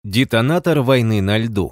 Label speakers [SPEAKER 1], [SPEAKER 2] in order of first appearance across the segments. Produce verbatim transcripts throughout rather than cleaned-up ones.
[SPEAKER 1] Детонатор войны на льду.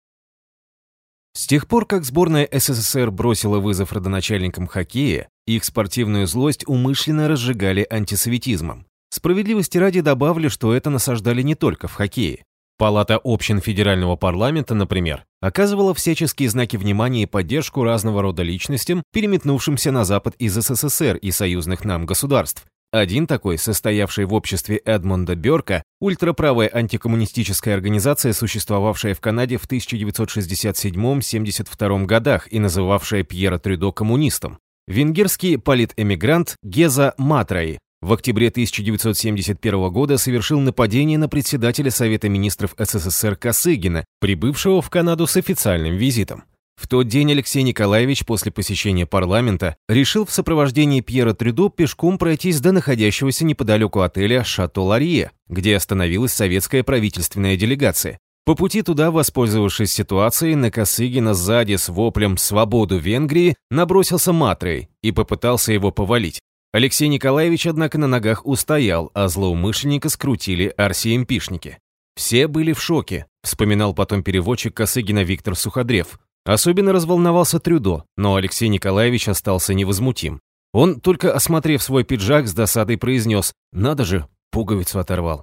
[SPEAKER 1] С тех пор, как сборная СССР бросила вызов родоначальникам хоккея, их спортивную злость умышленно разжигали антисоветизмом. Справедливости ради добавлю, что это насаждали не только в хоккее. Палата общин федерального парламента, например, оказывала всяческие знаки внимания и поддержку разного рода личностям, переметнувшимся на Запад из СССР и союзных нам государств. Один такой, состоявший в обществе Эдмунда Бёрка, ультраправая антикоммунистическая организация, существовавшая в Канаде в тысяча девятьсот шестьдесят седьмом — семьдесят втором годах и называвшая Пьера Трюдо коммунистом. Венгерский политэмигрант Геза Матраи в октябре тысяча девятьсот семьдесят первого года совершил нападение на председателя Совета министров СССР Косыгина, прибывшего в Канаду с официальным визитом. В тот день Алексей Николаевич после посещения парламента решил в сопровождении Пьера Трюдо пешком пройтись до находящегося неподалеку отеля «Шато Ларье», где остановилась советская правительственная делегация. По пути туда, воспользовавшись ситуацией, на Косыгина сзади с воплем «Свободу Венгрии» набросился Матрей и попытался его повалить. Алексей Николаевич, однако, на ногах устоял, а злоумышленника скрутили арсиэмпишники. «Все были в шоке», вспоминал потом переводчик Косыгина Виктор Суходрев. Особенно разволновался Трюдо, но Алексей Николаевич остался невозмутим. Он, только осмотрев свой пиджак, с досадой произнес: «Надо же, пуговицу оторвал».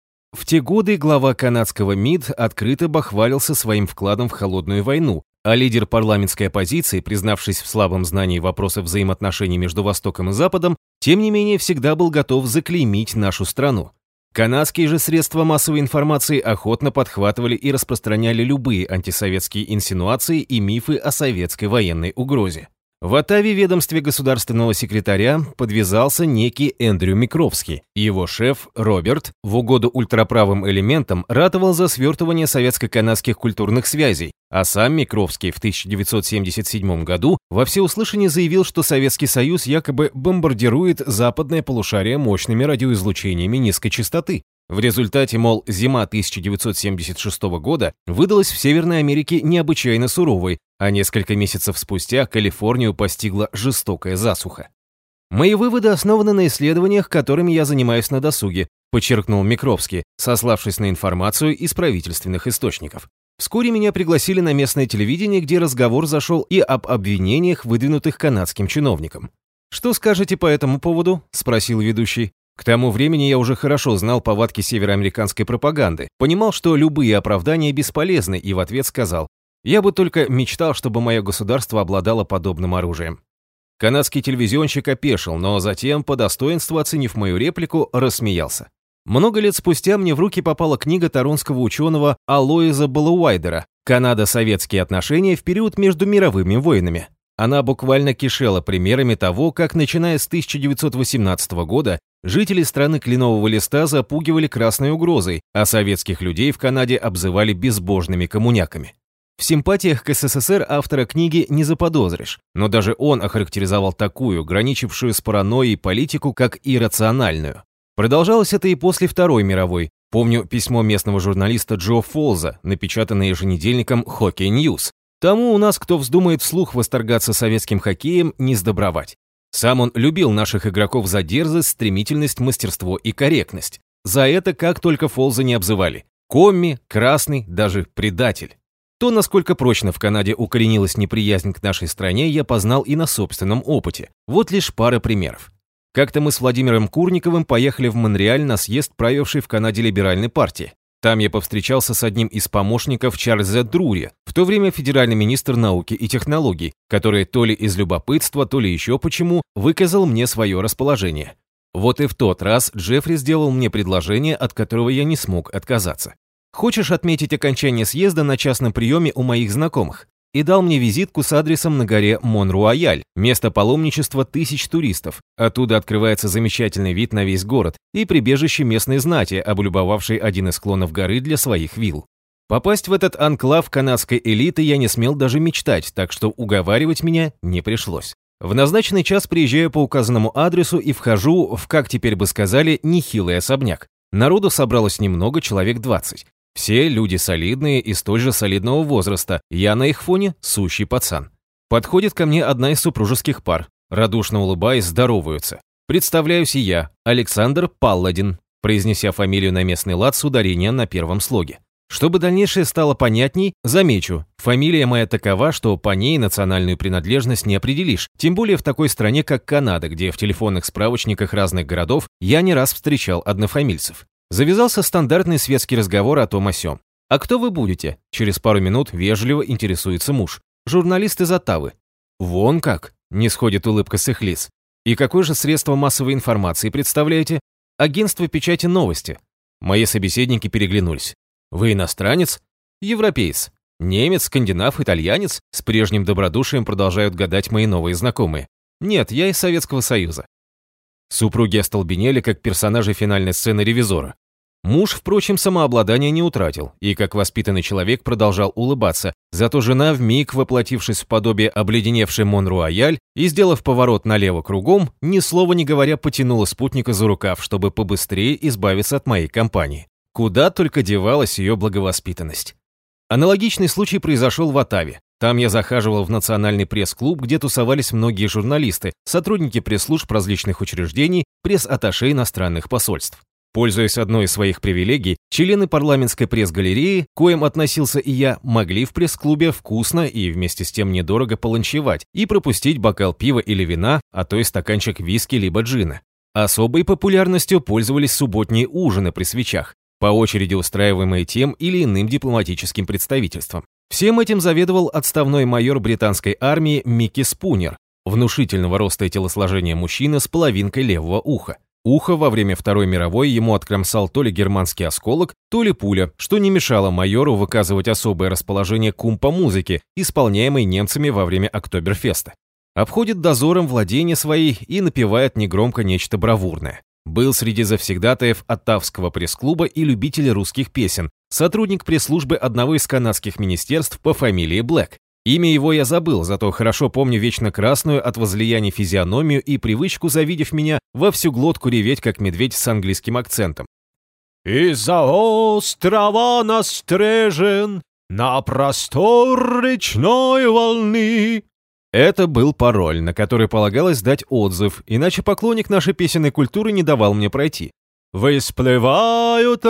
[SPEAKER 1] В те годы глава канадского МИД открыто бахвалился своим вкладом в холодную войну, а лидер парламентской оппозиции, признавшись в слабом знании вопросов взаимоотношений между Востоком и Западом, тем не менее всегда был готов заклеймить нашу страну. Канадские же средства массовой информации охотно подхватывали и распространяли любые антисоветские инсинуации и мифы о советской военной угрозе. В Оттаве ведомстве государственного секретаря подвязался некий Эндрю Микровский. Его шеф Роберт в угоду ультраправым элементам ратовал за свертывание советско-канадских культурных связей, а сам Микровский в тысяча девятьсот семьдесят седьмом году во всеуслышание заявил, что Советский Союз якобы бомбардирует западное полушарие мощными радиоизлучениями низкой частоты. В результате, мол, зима тысяча девятьсот семьдесят шестого года выдалась в Северной Америке необычайно суровой, а несколько месяцев спустя Калифорнию постигла жестокая засуха. «Мои выводы основаны на исследованиях, которыми я занимаюсь на досуге», подчеркнул Микровский, сославшись на информацию из правительственных источников. Вскоре меня пригласили на местное телевидение, где разговор зашел и об обвинениях, выдвинутых канадским чиновникам. «Что скажете по этому поводу?» – спросил ведущий. К тому времени я уже хорошо знал повадки североамериканской пропаганды, понимал, что любые оправдания бесполезны, и в ответ сказал: «Я бы только мечтал, чтобы мое государство обладало подобным оружием». Канадский телевизионщик опешил, но затем, по достоинству оценив мою реплику, рассмеялся. Много лет спустя мне в руки попала книга торонского ученого Алоиза Балауайдера «Канадо-советские отношения в период между мировыми войнами». Она буквально кишела примерами того, как, начиная с тысяча девятьсот восемнадцатого года, жители страны Кленового Листа запугивали красной угрозой, а советских людей в Канаде обзывали безбожными коммуняками. В симпатиях к СССР автора книги не заподозришь, но даже он охарактеризовал такую, граничившую с паранойей политику, как иррациональную. Продолжалось это и после Второй мировой. Помню письмо местного журналиста Джо Фолза, напечатанное еженедельником Hockey News. Тому у нас, кто вздумает вслух восторгаться советским хоккеем, не сдобровать. Сам он любил наших игроков за дерзость, стремительность, мастерство и корректность. За это как только Фолза не обзывали. Комми, красный, даже предатель. То, насколько прочно в Канаде укоренилась неприязнь к нашей стране, я познал и на собственном опыте. Вот лишь пара примеров. Как-то мы с Владимиром Курниковым поехали в Монреаль на съезд правившей в Канаде либеральной партии. Там я повстречался с одним из помощников Чарльза Друри, в то время федеральный министр науки и технологий, который то ли из любопытства, то ли еще почему выказал мне свое расположение. Вот и в тот раз Джеффри сделал мне предложение, от которого я не смог отказаться. «Хочешь отметить окончание съезда на частном приеме у моих знакомых?» И дал мне визитку с адресом на горе Мон-Руаяль, место паломничества тысяч туристов. Оттуда открывается замечательный вид на весь город и прибежище местной знати, облюбовавшей один из склонов горы для своих вилл. Попасть в этот анклав канадской элиты я не смел даже мечтать, так что уговаривать меня не пришлось. В назначенный час приезжаю по указанному адресу и вхожу в, как теперь бы сказали, нехилый особняк. Народу собралось немного, человек двадцать. Все люди солидные и столь же солидного возраста, я на их фоне сущий пацан. Подходит ко мне одна из супружеских пар, радушно улыбаясь, здороваются. Представляюсь и я, Александр Палладин, произнеся фамилию на местный лад с ударением на первом слоге. Чтобы дальнейшее стало понятней, замечу, фамилия моя такова, что по ней национальную принадлежность не определишь, тем более в такой стране, как Канада, где в телефонных справочниках разных городов я не раз встречал однофамильцев. Завязался стандартный светский разговор о том о сём. «А кто вы будете?» Через пару минут вежливо интересуется муж. «Журналист из Оттавы». «Вон как!» – не сходит улыбка с их лиц. «И какое же средство массовой информации представляете?» «Агентство печати новости». Мои собеседники переглянулись. «Вы иностранец?» «Европеец». «Немец, скандинав, итальянец?» С прежним добродушием продолжают гадать мои новые знакомые. «Нет, я из Советского Союза». Супруги остолбенели, как персонажи финальной сцены «Ревизора». Муж, впрочем, самообладание не утратил и, как воспитанный человек, продолжал улыбаться, зато жена, вмиг воплотившись в подобие обледеневшей Мон-Руаяль и, сделав поворот налево кругом, ни слова не говоря, потянула спутника за рукав, чтобы побыстрее избавиться от моей компании. Куда только девалась ее благовоспитанность. Аналогичный случай произошел в Оттаве. Там я захаживал в национальный пресс-клуб, где тусовались многие журналисты, сотрудники пресс-служб различных учреждений, пресс-атташе иностранных посольств. Пользуясь одной из своих привилегий, члены парламентской пресс-галереи, к коим относился и я, могли в пресс-клубе вкусно и вместе с тем недорого поланчевать и пропустить бокал пива или вина, а то и стаканчик виски либо джина. Особой популярностью пользовались субботние ужины при свечах, по очереди устраиваемые тем или иным дипломатическим представительством. Всем этим заведовал отставной майор британской армии Микки Спунер, внушительного роста и телосложения мужчина с половинкой левого уха. Ухо во время Второй мировой ему откромсал то ли германский осколок, то ли пуля, что не мешало майору выказывать особое расположение к умпо-музыке, исполняемой немцами во время Октоберфеста. Обходит дозором владения свои и напевает негромко нечто бравурное. Был среди завсегдатаев Оттавского пресс-клуба и любитель русских песен, сотрудник пресс-службы одного из канадских министерств по фамилии Блэк. Имя его я забыл, зато хорошо помню вечно красную от возлияний физиономию и привычку, завидев меня, во всю глотку реветь, как медведь с английским акцентом. «Из-за острова настрежен на простор речной волны». Это был пароль, на который полагалось дать отзыв, иначе поклонник нашей песенной культуры не давал мне пройти. «Всплывают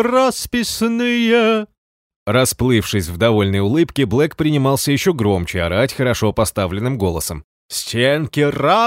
[SPEAKER 1] расписные». Расплывшись в довольной улыбке, Блэк принимался еще громче орать хорошо поставленным голосом. «Стенки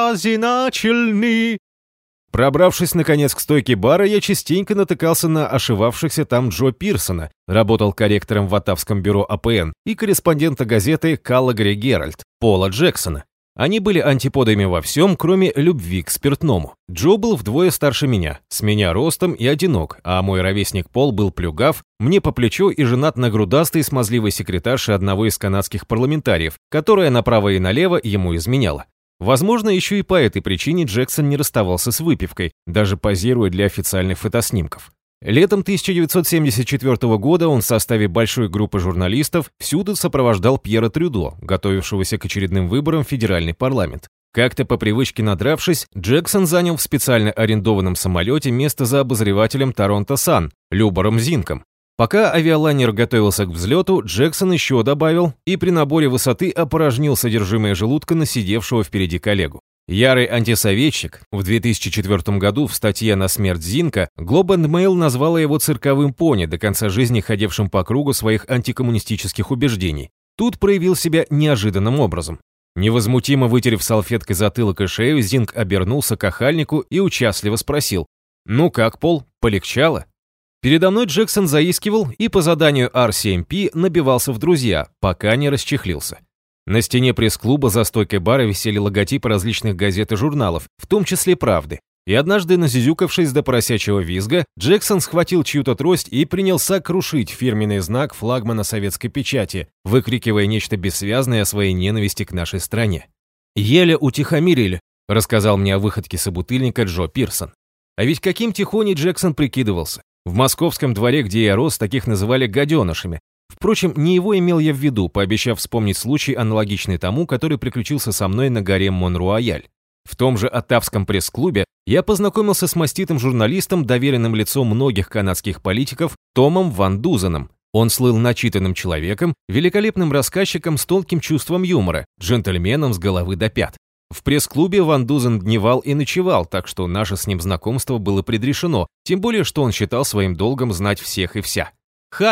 [SPEAKER 1] разиначальны!» Пробравшись, наконец, к стойке бара, я частенько натыкался на ошивавшихся там Джо Пирсона, работал корректором в Оттавском бюро А П Н, и корреспондента газеты «Калгари Геральд» Пола Джексона. Они были антиподами во всем, кроме любви к спиртному. Джо был вдвое старше меня, с меня ростом и одинок, а мой ровесник Пол был плюгав, мне по плечу и женат на грудастой смазливой секретарше одного из канадских парламентариев, которая направо и налево ему изменяла. Возможно, еще и по этой причине Джексон не расставался с выпивкой, даже позируя для официальных фотоснимков. Летом тысяча девятьсот семьдесят четвёртого года он в составе большой группы журналистов всюду сопровождал Пьера Трюдо, готовившегося к очередным выборам в федеральный парламент. Как-то по привычке надравшись, Джексон занял в специально арендованном самолете место за обозревателем Торонто Сан, Любором Зинком. Пока авиалайнер готовился к взлету, Джексон еще добавил и при наборе высоты опорожнил содержимое желудка на сидевшего впереди коллегу. Ярый антисоветчик, в две тысячи четвёртом году в статье на смерть Зинка Globe and Mail назвала его цирковым пони, до конца жизни ходившим по кругу своих антикоммунистических убеждений. Тут проявил себя неожиданным образом. Невозмутимо вытерев салфеткой затылок и шею, Зинк обернулся к охальнику и участливо спросил: «Ну как, Пол, полегчало?» Передо мной Джексон заискивал и по заданию Ар Си Эм Пи набивался в друзья, пока не расчехлился. На стене пресс-клуба за стойкой бара висели логотипы различных газет и журналов, в том числе «Правды». И однажды, назюзюкавшись до поросячьего визга, Джексон схватил чью-то трость и принялся крушить фирменный знак флагмана советской печати, выкрикивая нечто бессвязное о своей ненависти к нашей стране. «Еле утихомирили», — рассказал мне о выходке собутыльника Джо Пирсон. А ведь каким тихоней Джексон прикидывался. В московском дворе, где я рос, таких называли гаденышами. Впрочем, не его имел я в виду, пообещав вспомнить случай, аналогичный тому, который приключился со мной на горе Мон-Руаяль. В том же Оттавском пресс-клубе я познакомился с маститым журналистом, доверенным лицом многих канадских политиков, Томом Ван Дузеном. Он слыл начитанным человеком, великолепным рассказчиком с тонким чувством юмора, джентльменом с головы до пят. В пресс-клубе Ван Дузен дневал и ночевал, так что наше с ним знакомство было предрешено, тем более, что он считал своим долгом знать всех и вся. «Хай!»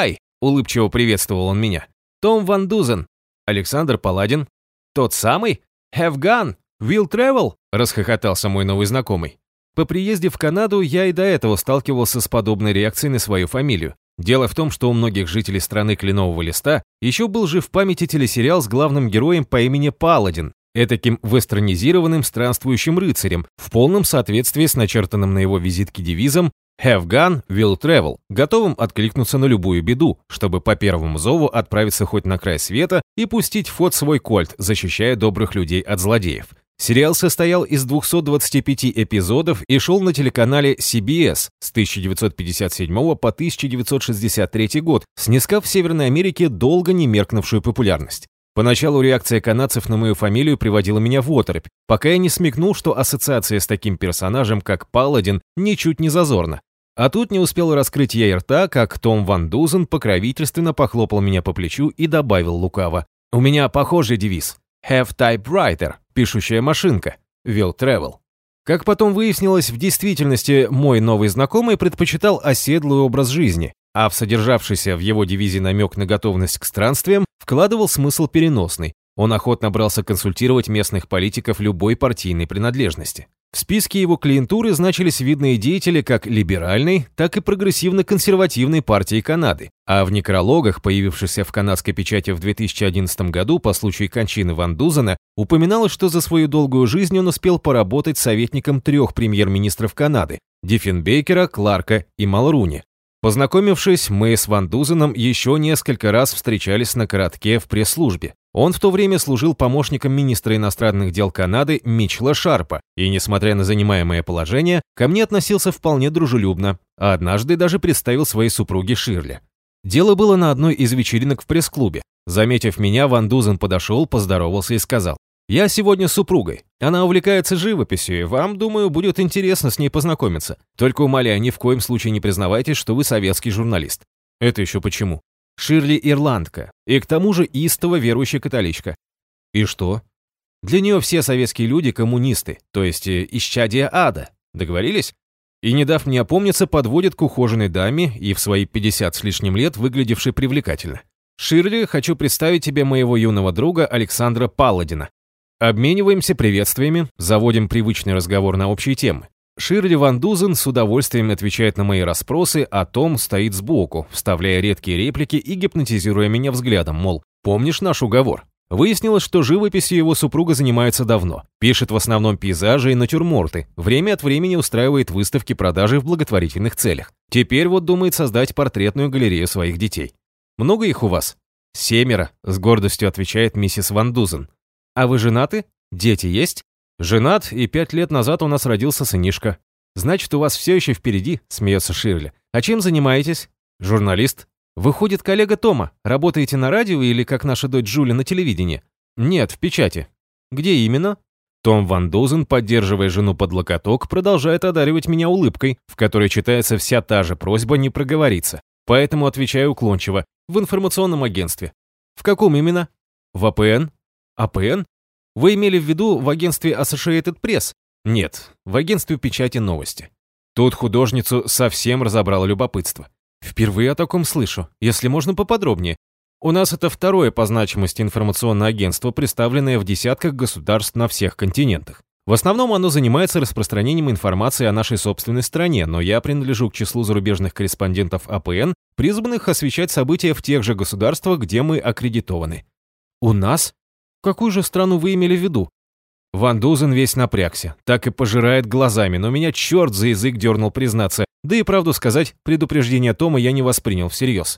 [SPEAKER 1] улыбчиво приветствовал он меня. «Том Ван Дузен. Александр Паладин. Тот самый? Have Gun? Will Travel?» – расхохотался мой новый знакомый. По приезде в Канаду я и до этого сталкивался с подобной реакцией на свою фамилию. Дело в том, что у многих жителей страны Кленового Листа еще был жив в памяти телесериал с главным героем по имени Паладин, этаким вестернизированным странствующим рыцарем, в полном соответствии с начертанным на его визитке девизом «Have Gun, Will Travel», готовым откликнуться на любую беду, чтобы по первому зову отправиться хоть на край света и пустить в ход свой кольт, защищая добрых людей от злодеев. Сериал состоял из двухсот двадцати пяти эпизодов и шел на телеканале си би эс с тысяча девятьсот пятьдесят седьмого по тысяча девятьсот шестьдесят третий год, снискав в Северной Америке долго не меркнувшую популярность. Поначалу реакция канадцев на мою фамилию приводила меня в оторопь, пока я не смекнул, что ассоциация с таким персонажем, как Паладин, ничуть не зазорна. А тут не успел раскрыть я и рта, как Том Ван Дузен покровительственно похлопал меня по плечу и добавил лукаво: «У меня похожий девиз. Have typewriter, пишущая машинка, will travel». Как потом выяснилось, в действительности мой новый знакомый предпочитал оседлый образ жизни, а в содержавшийся в его девизе намек на готовность к странствиям вкладывал смысл переносный. Он охотно брался консультировать местных политиков любой партийной принадлежности. В списке его клиентуры значились видные деятели как либеральной, так и прогрессивно-консервативной партии Канады, а в некрологах, появившихся в канадской печати в две тысячи одиннадцатом году по случаю кончины Ван Дузена, упоминалось, что за свою долгую жизнь он успел поработать советником трех премьер-министров Канады – Диффенбейкера, Кларка и Малруни. Познакомившись, мы с Ван Дузеном еще несколько раз встречались на коротке в пресс-службе. Он в то время служил помощником министра иностранных дел Канады Митчелла Шарпа и, несмотря на занимаемое положение, ко мне относился вполне дружелюбно, а однажды даже представил своей супруге Ширли. Дело было на одной из вечеринок в пресс-клубе. Заметив меня, Ван Дузен подошел, поздоровался и сказал: «Я сегодня с супругой. Она увлекается живописью, и вам, думаю, будет интересно с ней познакомиться. Только умоляю, ни в коем случае не признавайтесь, что вы советский журналист». «Это еще почему?» «Ширли ирландка, и к тому же истово верующая католичка». «И что?» «Для нее все советские люди коммунисты, то есть э, исчадия ада. Договорились?» И, не дав мне опомниться, подводит к ухоженной даме и в свои пятьдесят с лишним лет выглядевшей привлекательно. «Ширли, хочу представить тебе моего юного друга Александра Паладина». Обмениваемся приветствиями, заводим привычный разговор на общие темы. Ширли Ван Дузен с удовольствием отвечает на мои расспросы, а Том стоит сбоку, вставляя редкие реплики и гипнотизируя меня взглядом, мол, помнишь наш уговор? Выяснилось, что живописью его супруга занимается давно, пишет в основном пейзажи и натюрморты, время от времени устраивает выставки-продажи в благотворительных целях. Теперь вот думает создать портретную галерею своих детей. «Много их у вас?» «Семеро», — с гордостью отвечает миссис Ван Дузен. «А вы женаты? Дети есть?» «Женат, и пять лет назад у нас родился сынишка». «Значит, у вас все еще впереди», — смеется Ширли. «А чем занимаетесь?» «Журналист». «Выходит, коллега Тома, работаете на радио или, как наша дочь Джули, на телевидении?» «Нет, в печати». «Где именно?» Том Ван Дузен, поддерживая жену под локоток, продолжает одаривать меня улыбкой, в которой читается вся та же просьба не проговориться. Поэтому отвечаю уклончиво. «В информационном агентстве». «В каком именно?» «В А П Н». «А П Н? Вы имели в виду в агентстве Associated Press?» «Нет, в агентстве печати новости». Тут художницу совсем разобрало любопытство. «Впервые о таком слышу, если можно поподробнее. У нас это второе по значимости информационное агентство, представленное в десятках государств на всех континентах. В основном оно занимается распространением информации о нашей собственной стране, но я принадлежу к числу зарубежных корреспондентов А П Н, призванных освещать события в тех же государствах, где мы аккредитованы». «У нас? Какую же страну вы имели в виду?» Ван Дузен весь напрягся, так и пожирает глазами, но меня черт за язык дернул признаться, да и правду сказать, предупреждение Тома я не воспринял всерьез.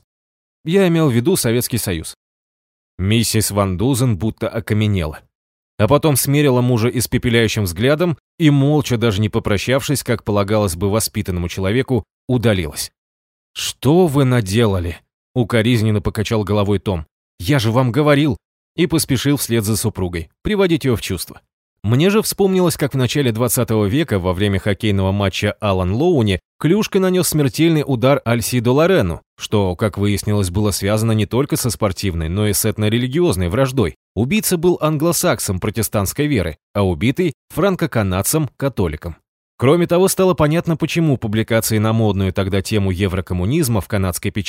[SPEAKER 1] Я имел в виду Советский Союз. Миссис Ван Дузен будто окаменела. А потом смерила мужа испепеляющим взглядом и, молча, даже не попрощавшись, как полагалось бы воспитанному человеку, удалилась. «Что вы наделали?» — укоризненно покачал головой Том. «Я же вам говорил!» И поспешил вслед за супругой, приводить ее в чувство. Мне же вспомнилось, как в начале двадцатого века во время хоккейного матча Алан Лоуни клюшкой нанес смертельный удар Альсидо Лорену, что, как выяснилось, было связано не только со спортивной, но и с этно-религиозной враждой. Убийца был англосаксом протестантской веры, а убитый – франко-канадцем-католиком. Кроме того, стало понятно, почему публикации на модную тогда тему еврокоммунизма в канадской печати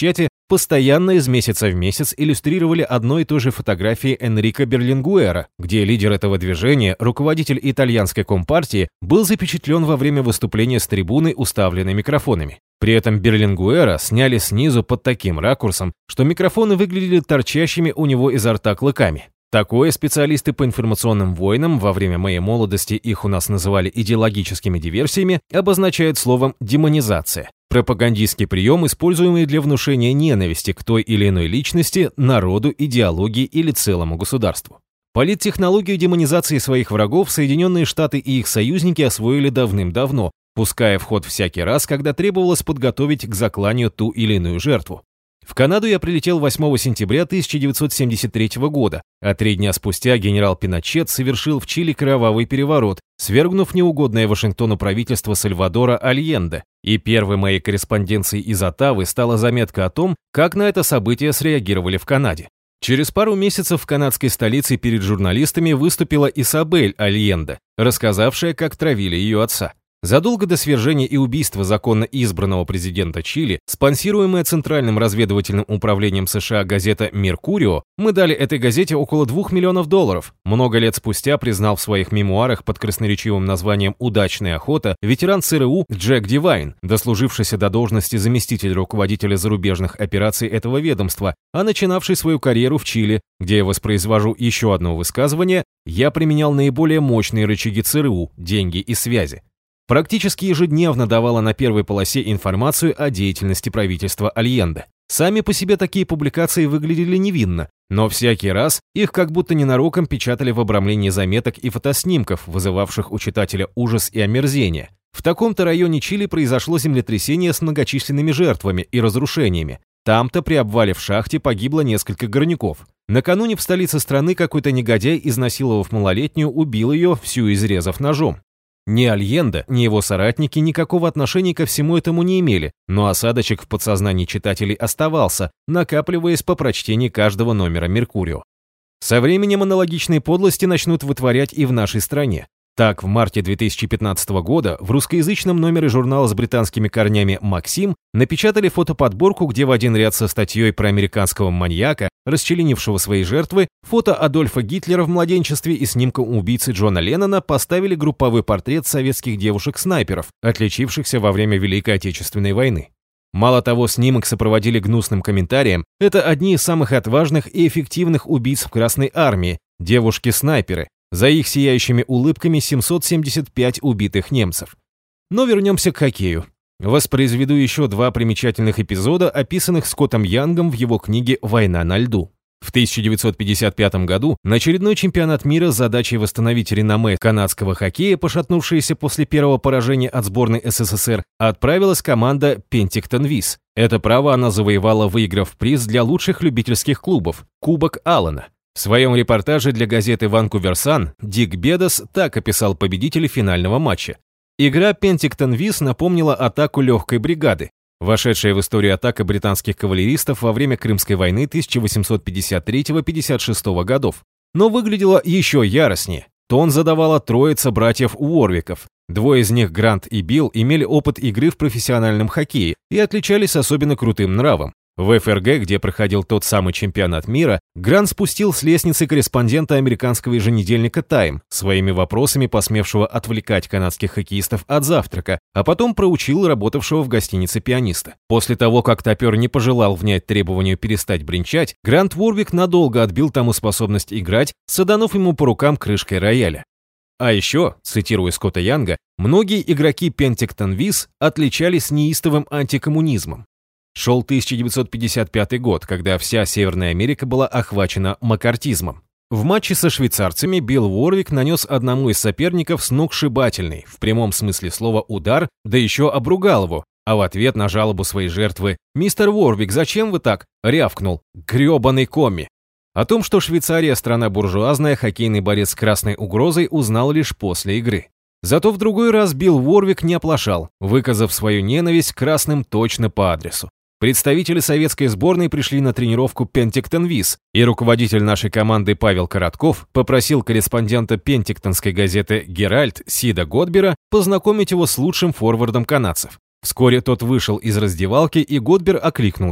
[SPEAKER 1] постоянно из месяца в месяц иллюстрировали одной и той же фотографии Энрико Берлингуэра, где лидер этого движения, руководитель итальянской компартии, был запечатлен во время выступления с трибуны, уставленной микрофонами. При этом Берлингуэра сняли снизу под таким ракурсом, что микрофоны выглядели торчащими у него изо рта клыками. Такое специалисты по информационным войнам, во время моей молодости их у нас называли идеологическими диверсиями, обозначают словом «демонизация». Пропагандистский прием, используемый для внушения ненависти к той или иной личности, народу, идеологии или целому государству. Политтехнологию демонизации своих врагов Соединенные Штаты и их союзники освоили давным-давно, пуская в ход всякий раз, когда требовалось подготовить к закланию ту или иную жертву. В Канаду я прилетел восьмого сентября тысяча девятьсот семьдесят третьего года, а три дня спустя генерал Пиночет совершил в Чили кровавый переворот, свергнув неугодное Вашингтону правительство Сальвадора Альенде, и первой моей корреспонденцией из Оттавы стала заметка о том, как на это событие среагировали в Канаде. Через пару месяцев в канадской столице перед журналистами выступила Исабель Альенде, рассказавшая, как травили ее отца. Задолго до свержения и убийства законно избранного президента Чили, спонсируемая Центральным разведывательным управлением США газета «Меркурио», мы дали этой газете около двух миллионов долларов. Много лет спустя признал в своих мемуарах под красноречивым названием «Удачная охота» ветеран ЦРУ Джек Дивайн, дослужившийся до должности заместителя руководителя зарубежных операций этого ведомства, а начинавший свою карьеру в Чили, где я воспроизвожу еще одно высказывание: «Я применял наиболее мощные рычаги ЦРУ, деньги и связи». Практически ежедневно давала на первой полосе информацию о деятельности правительства Альенде. Сами по себе такие публикации выглядели невинно, но всякий раз их как будто ненароком печатали в обрамлении заметок и фотоснимков, вызывавших у читателя ужас и омерзение. В таком-то районе Чили произошло землетрясение с многочисленными жертвами и разрушениями. Там-то при обвале в шахте погибло несколько горняков. Накануне в столице страны какой-то негодяй, изнасиловав малолетнюю, убил ее, всю изрезав ножом. Ни Альенде, ни его соратники никакого отношения ко всему этому не имели, но осадочек в подсознании читателей оставался, накапливаясь по прочтении каждого номера «Меркурио». Со временем аналогичные подлости начнут вытворять и в нашей стране. Так, в марте две тысячи пятнадцатого года в русскоязычном номере журнала с британскими корнями «Максим» напечатали фотоподборку, где в один ряд со статьей про американского маньяка, расчленившего свои жертвы, фото Адольфа Гитлера в младенчестве и снимком убийцы Джона Леннона поставили групповой портрет советских девушек-снайперов, отличившихся во время Великой Отечественной войны. Мало того, снимок сопроводили гнусным комментарием: это одни из самых отважных и эффективных убийц в Красной армии, девушки-снайперы. За их сияющими улыбками семьсот семьдесят пять убитых немцев. Но вернемся к хоккею. Воспроизведу еще два примечательных эпизода, описанных Скоттом Янгом в его книге «Война на льду». В тысяча девятьсот пятьдесят пятом году на очередной чемпионат мира с задачей восстановить реноме канадского хоккея, пошатнувшееся после первого поражения от сборной СССР, отправилась команда Пентиктон Виз. Это право она завоевала, выиграв приз для лучших любительских клубов – Кубок Аллена. В своем репортаже для газеты «Ванкувер Сан» Дик Бедос так описал победителей финального матча. Игра Пентиктон Виз напомнила атаку легкой бригады, вошедшая в историю атака британских кавалеристов во время Крымской войны тысяча восемьсот пятьдесят третьего — пятьдесят шестого годов. Но выглядела еще яростнее. Тон задавала троица братьев Уорвиков. Двое из них, Грант и Билл, имели опыт игры в профессиональном хоккее и отличались особенно крутым нравом. В эф эр гэ, где проходил тот самый чемпионат мира, Грант спустил с лестницы корреспондента американского еженедельника «Тайм», своими вопросами посмевшего отвлекать канадских хоккеистов от завтрака, а потом проучил работавшего в гостинице пианиста. После того, как топер не пожелал внять требованию перестать бренчать, Грант Уорвик надолго отбил тому способность играть, саданув ему по рукам крышкой рояля. А еще, цитируя Скотта Янга, многие игроки Пентиктон Виз отличались неистовым антикоммунизмом. Шел тысяча девятьсот пятьдесят пятый год, когда вся Северная Америка была охвачена маккартизмом. В матче со швейцарцами Билл Уорвик нанес одному из соперников сногсшибательный, в прямом смысле слова, удар, да еще обругал его, а в ответ на жалобу своей жертвы: «Мистер Уорвик, зачем вы так?» — рявкнул: «Гребаный комми». О том, что Швейцария страна буржуазная, хоккейный борец с красной угрозой узнал лишь после игры. Зато в другой раз Билл Уорвик не оплошал, выказав свою ненависть к красным точно по адресу. Представители советской сборной пришли на тренировку Пентиктон Виз, и руководитель нашей команды Павел Коротков попросил корреспондента пентиктонской газеты «Геральт» Сида Годбера познакомить его с лучшим форвардом канадцев. Вскоре тот вышел из раздевалки, и Годбер окликнул его: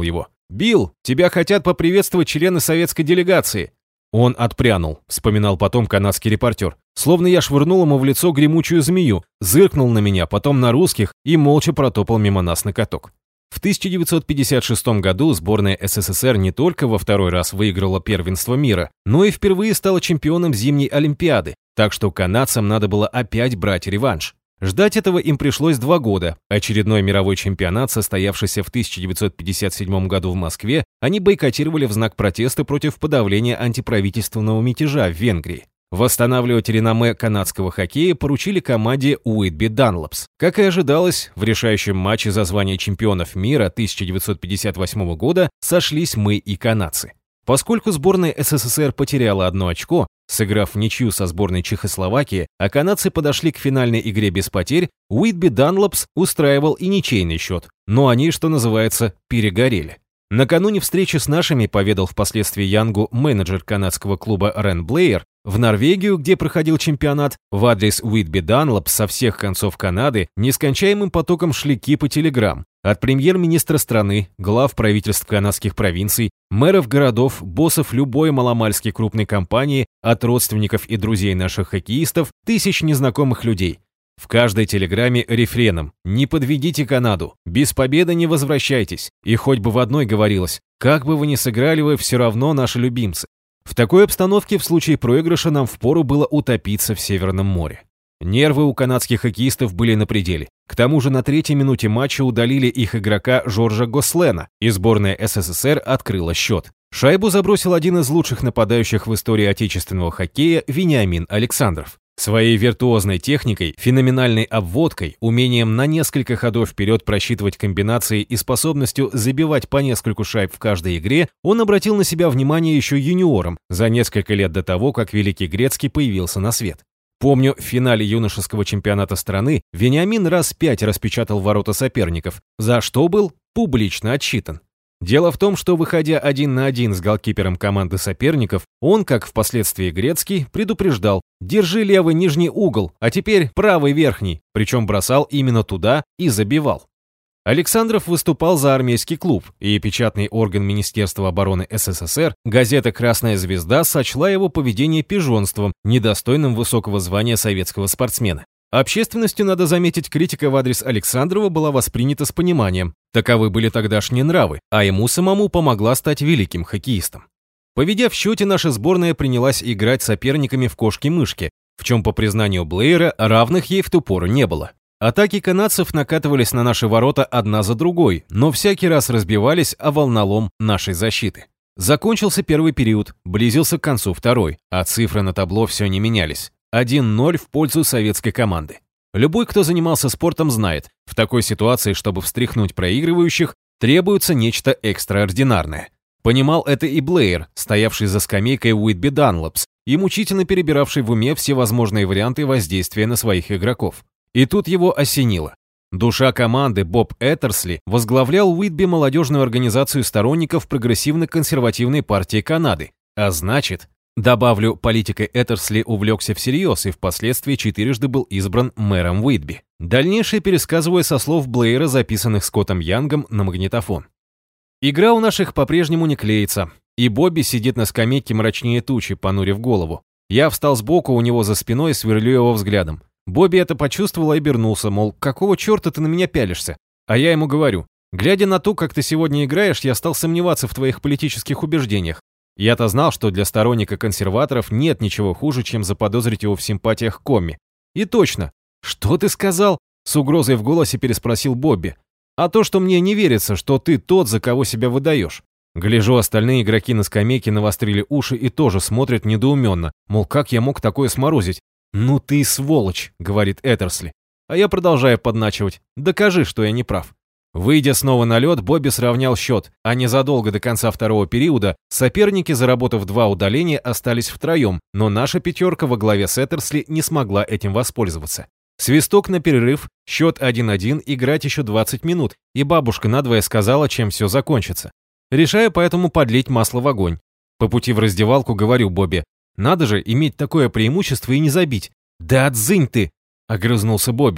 [SPEAKER 1] «Билл, тебя хотят поприветствовать члены советской делегации». Он отпрянул, вспоминал потом канадский репортер. Словно я швырнул ему в лицо гремучую змею, зыркнул на меня, потом на русских и молча протопал мимо нас на каток. В тысяча девятьсот пятьдесят шестом году сборная СССР не только во второй раз выиграла первенство мира, но и впервые стала чемпионом зимней Олимпиады, так что канадцам надо было опять брать реванш. Ждать этого им пришлось два года. Очередной мировой чемпионат, состоявшийся в тысяча девятьсот пятьдесят седьмом году в Москве, они бойкотировали в знак протеста против подавления антиправительственного мятежа в Венгрии. Восстанавливать реноме канадского хоккея поручили команде Уитби Данлопс. Как и ожидалось, в решающем матче за звание чемпионов мира тысяча девятьсот пятьдесят восьмого года сошлись мы и канадцы. Поскольку сборная СССР потеряла одно очко, сыграв в ничью со сборной Чехословакии, а канадцы подошли к финальной игре без потерь, Уитби Данлопс устраивал и ничейный счет, но они, что называется, перегорели. Накануне встречи с нашими, поведал впоследствии Янгу менеджер канадского клуба Рен Блеер, в Норвегию, где проходил чемпионат, в адрес Уитби Данлопс со всех концов Канады нескончаемым потоком шли кипы телеграмм. От премьер-министра страны, глав правительств канадских провинций, мэров городов, боссов любой маломальски крупной компании, от родственников и друзей наших хоккеистов, тысяч незнакомых людей. В каждой телеграмме рефреном «Не подведите Канаду», «Без победы не возвращайтесь», и хоть бы в одной говорилось «Как бы вы ни сыграли, вы все равно наши любимцы». В такой обстановке в случае проигрыша нам впору было утопиться в Северном море. Нервы у канадских хоккеистов были на пределе. К тому же на третьей минуте матча удалили их игрока Жоржа Гослена, и сборная СССР открыла счет. Шайбу забросил один из лучших нападающих в истории отечественного хоккея Вениамин Александров. Своей виртуозной техникой, феноменальной обводкой, умением на несколько ходов вперед просчитывать комбинации и способностью забивать по нескольку шайб в каждой игре, он обратил на себя внимание еще юниором, за несколько лет до того, как Великий Грецкий появился на свет. Помню, в финале юношеского чемпионата страны Вениамин раз пять распечатал ворота соперников, за что был публично отчитан. Дело в том, что, выходя один на один с голкипером команды соперников, он, как впоследствии Грецкий, предупреждал: «Держи левый нижний угол, а теперь правый верхний», причем бросал именно туда и забивал. Александров выступал за армейский клуб, и печатный орган Министерства обороны СССР, газета «Красная звезда», сочла его поведение пижонством, недостойным высокого звания советского спортсмена. Общественностью, надо заметить, критика в адрес Александрова была воспринята с пониманием. Таковы были тогдашние нравы, а ему самому помогла стать великим хоккеистом. Поведя в счете, наша сборная принялась играть с соперниками в кошки-мышки, в чем, по признанию Блеера, равных ей в ту пору не было. Атаки канадцев накатывались на наши ворота одна за другой, но всякий раз разбивались о волнолом нашей защиты. Закончился первый период, близился к концу второй, а цифры на табло все не менялись. один ноль в пользу советской команды. Любой, кто занимался спортом, знает, в такой ситуации, чтобы встряхнуть проигрывающих, требуется нечто экстраординарное. Понимал это и Блеер, стоявший за скамейкой Уитби Данлопс и мучительно перебиравший в уме все возможные варианты воздействия на своих игроков. И тут его осенило. Душа команды Боб Эттерсли возглавлял Уитби молодежную организацию сторонников прогрессивно-консервативной партии Канады, а значит... Добавлю, политикой Эттерсли увлекся всерьез и впоследствии четырежды был избран мэром Уитби. Дальнейшее пересказываю со слов Блеера, записанных Скоттом Янгом на магнитофон. Игра у наших по-прежнему не клеится, и Бобби сидит на скамейке мрачнее тучи, понурив голову. Я встал сбоку у него за спиной и сверлю его взглядом. Бобби это почувствовал и обернулся, мол, какого черта ты на меня пялишься? А я ему говорю: глядя на то, как ты сегодня играешь, я стал сомневаться в твоих политических убеждениях. Я-то знал, что для сторонника консерваторов нет ничего хуже, чем заподозрить его в симпатиях к Комми. И точно. «Что ты сказал?» — с угрозой в голосе переспросил Бобби. «А то, что мне не верится, что ты тот, за кого себя выдаешь». Гляжу, остальные игроки на скамейке навострили уши и тоже смотрят недоуменно, мол, как я мог такое сморозить? «Ну ты сволочь», — говорит Эттерсли. А я продолжаю подначивать: «Докажи, что я не прав». Выйдя снова на лед, Бобби сравнял счет, а незадолго до конца второго периода соперники, заработав два удаления, остались втроем, но наша пятерка во главе с Эттерсли не смогла этим воспользоваться. Свисток на перерыв, счет один один, играть еще двадцать минут, и бабушка надвое сказала, чем все закончится. Решаю поэтому подлить масло в огонь. По пути в раздевалку говорю Бобби: «Надо же иметь такое преимущество и не забить». «Да отзынь ты!» — огрызнулся Бобби.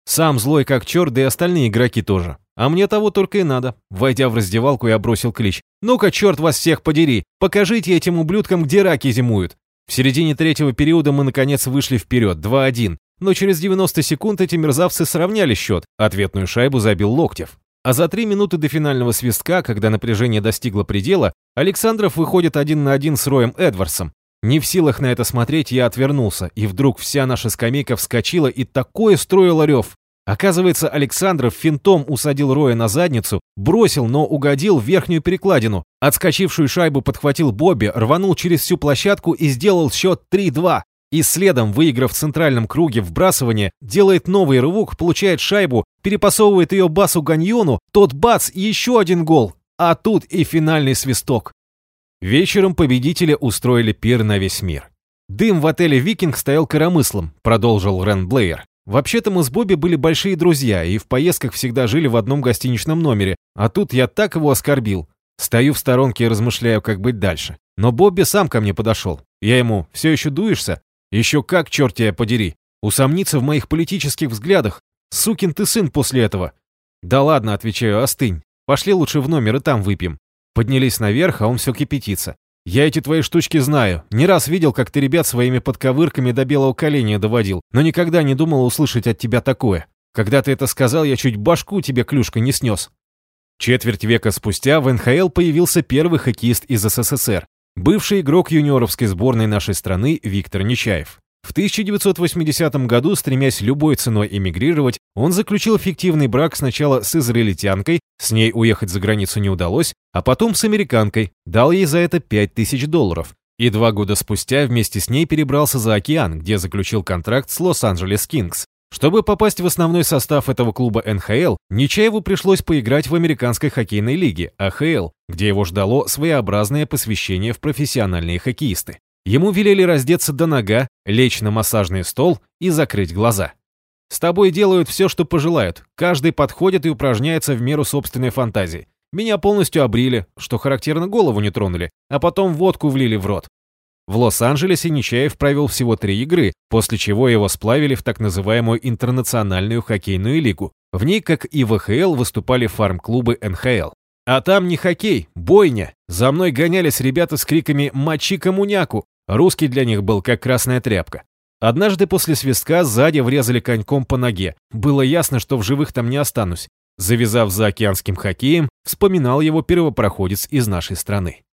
[SPEAKER 1] Сам злой как черт, да и остальные игроки тоже. А мне того только и надо. Войдя в раздевалку, я бросил клич. «Ну-ка, черт вас всех подери! Покажите этим ублюдкам, где раки зимуют!» В середине третьего периода мы, наконец, вышли вперед, два один. Но через девяносто секунд эти мерзавцы сравняли счет. Ответную шайбу забил Локтев. А за три минуты до финального свистка, когда напряжение достигло предела, Александров выходит один на один с Роем Эдвардсом. Не в силах на это смотреть, я отвернулся, и вдруг вся наша скамейка вскочила и такое строила рев. Оказывается, Александров финтом усадил Роя на задницу, бросил, но угодил в верхнюю перекладину. Отскочившую шайбу подхватил Бобби, рванул через всю площадку и сделал счет три два. И следом, выиграв в центральном круге вбрасывание, делает новый рывок, получает шайбу, перепасовывает ее Басу Ганьону, тот бац, и еще один гол. А тут и финальный свисток. Вечером победители устроили пир на весь мир. «Дым в отеле «Викинг» стоял коромыслом», продолжил Рен Блэйр. «Вообще-то мы с Бобби были большие друзья и в поездках всегда жили в одном гостиничном номере, а тут я так его оскорбил. Стою в сторонке и размышляю, как быть дальше. Но Бобби сам ко мне подошел. Я ему: «Все еще дуешься?» «Еще как, черт тебя подери! Усомниться в моих политических взглядах? Сукин ты сын после этого!» «Да ладно», — отвечаю, — «остынь. Пошли лучше в номер и там выпьем». Поднялись наверх, а он все кипятится. «Я эти твои штучки знаю. Не раз видел, как ты ребят своими подковырками до белого коленя доводил, но никогда не думал услышать от тебя такое. Когда ты это сказал, я чуть башку тебе клюшкой не снес». Четверть века спустя в эн ха эл появился первый хоккеист из эс эс эс эр, бывший игрок юниоровской сборной нашей страны Виктор Нечаев. В тысяча девятьсот восьмидесятом году, стремясь любой ценой эмигрировать, он заключил фиктивный брак сначала с израильтянкой, с ней уехать за границу не удалось, а потом с американкой, дал ей за это пять тысяч долларов. И два года спустя вместе с ней перебрался за океан, где заключил контракт с Лос-Анджелес Кингс. Чтобы попасть в основной состав этого клуба эн ха эл, Нечаеву пришлось поиграть в американской хоккейной лиге а ха эл, где его ждало своеобразное посвящение в профессиональные хоккеисты. Ему велели раздеться до нога, лечь на массажный стол и закрыть глаза. «С тобой делают все, что пожелают. Каждый подходит и упражняется в меру собственной фантазии. Меня полностью обрили, что характерно, голову не тронули, а потом водку влили в рот». В Лос-Анджелесе Нечаев провел всего три игры, после чего его сплавили в так называемую Интернациональную хоккейную лигу. В ней, как и в а ха эл, выступали фарм-клубы эн ха эл. А там не хоккей, бойня. За мной гонялись ребята с криками «Мочи коммуняку!». Русский для них был как красная тряпка. Однажды после свистка сзади врезали коньком по ноге. Было ясно, что в живых там не останусь. Завязав за океанским хоккеем, вспоминал его первопроходец из нашей страны.